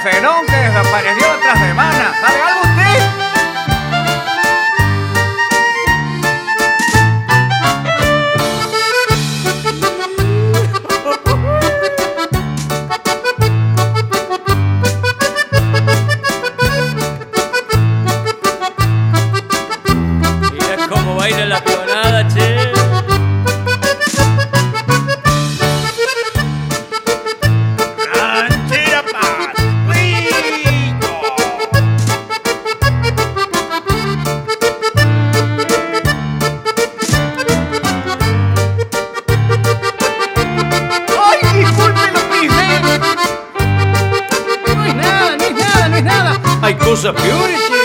Cenón que desapareció otra semana. ¿Sabe algo usted? Mira cómo baila la pionada, che. Ranchera Pascuito. ¡Ay, disculpe lo que hice! No es nada, no es nada, no es nada. Hay cosas peores, che.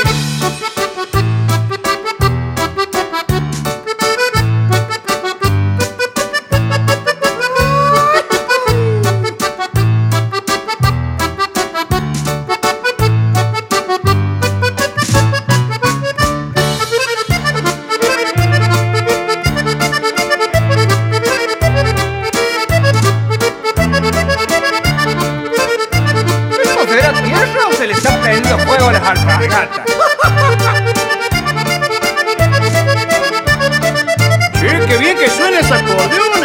¿Esto será tierra o se le está prendiendo fuego a las alpargatas? Che, qué bien que suena ese acordeón.